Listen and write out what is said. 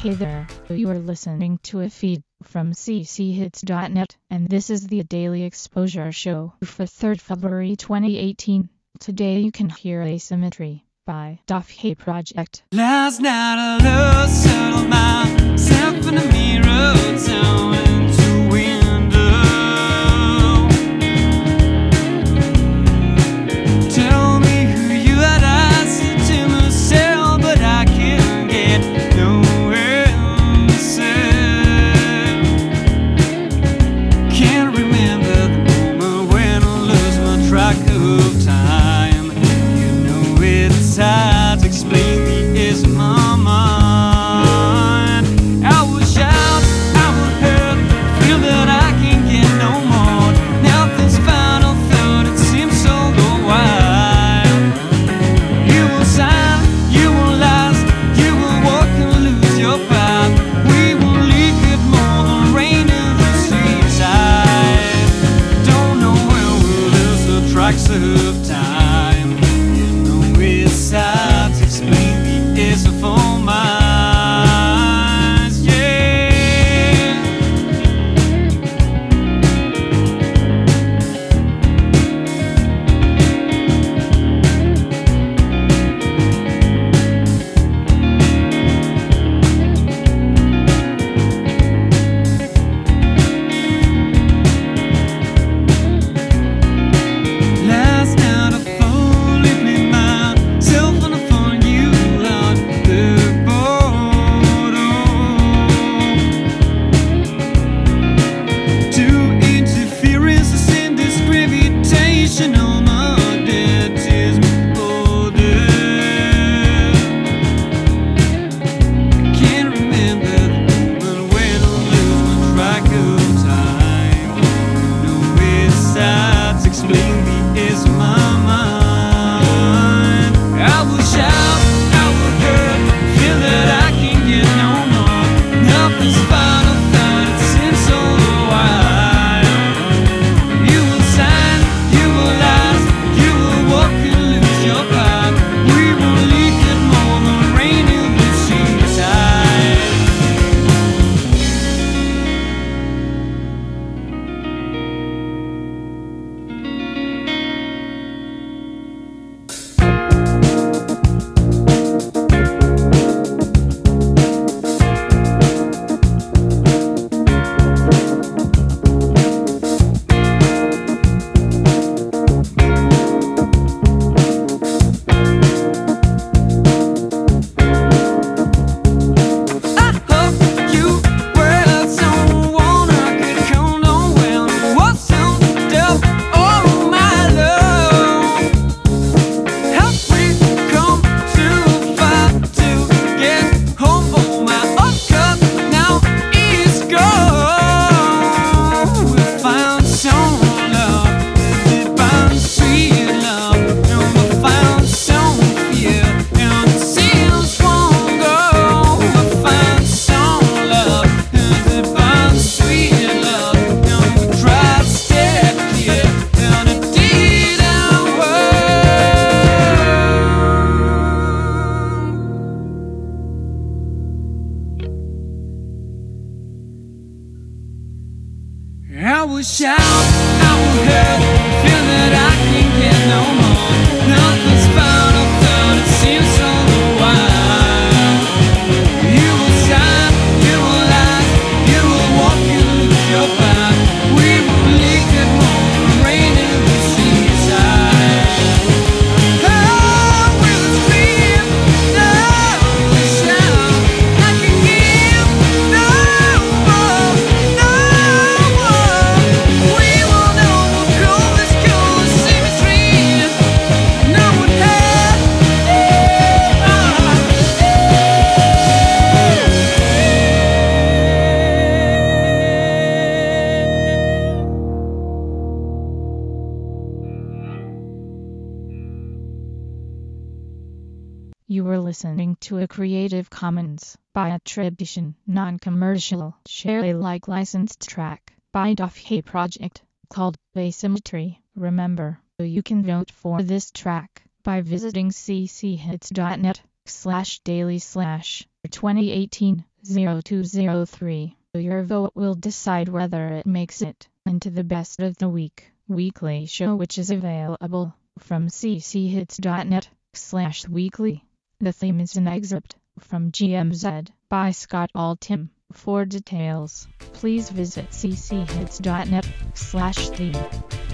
Hey there, you are listening to a feed from cchits.net, and this is the Daily Exposure Show for 3rd February 2018. Today you can hear Asymmetry by Hey Project. Last night I lost settled myself in a mirror down into window. Tell me who you are, I said to myself, but I can't get nowhere myself. Can't remember the moment when I lost my track of time. You know it's hard to explain the is of my mind. I will shout, I will hurt, feel that I can't get no more. Nothing's final thought, it seems so wild. You will sign, you will last, you will walk and lose your path. We will leak it more than rain in the seaside. Don't know where we'll lose the tracks of time. You know it's hard to explain the is of all minds, yeah. Last night I fully blamed myself and I found you out the bottom. Two interferences in this gravitational magnetism order. Can't remember the moment when I lose my track of time. No it's hard to explain the is of my mind. I will shout, I will hurt, feel that I can't get no more. Nothing's final thought, it seems so wild. You will sign, you will last, you will walk and lose your path. We will leak it more than rain in the seaside. I hope you were someone I could count on when I was summed up all my love. Have we come too far to get home? Oh, my old cup now is gone. We found some love, we found sweet love, and we found some fear, and it seems won't go. We found some love, and we found sweet love, and we tried to stay clear, and it didn't work. I will shout, I will hurt, feel that I can't get no more. Nothing's final thought, it seems so wild. You will sign, you will last, you will walk and lose your path. We will leak it more than rain in the seaside. Oh, we will scream, no, we shout, I can give no more, no more. We will know what cold is symmetry. No one had. You were listening to a Creative Commons by attribution, non-commercial, share Alike licensed track by Hey Project called Asymmetry. Remember, you can vote for this track by visiting cchits.net. cc-hits.net/daily/2018-0203. Your vote will decide whether it makes it into the best of the week weekly show, which is available from cc-hits.net/weekly. The theme is an excerpt from GMZ by Scott Altham. For details, please visit cc-hits.net/theme.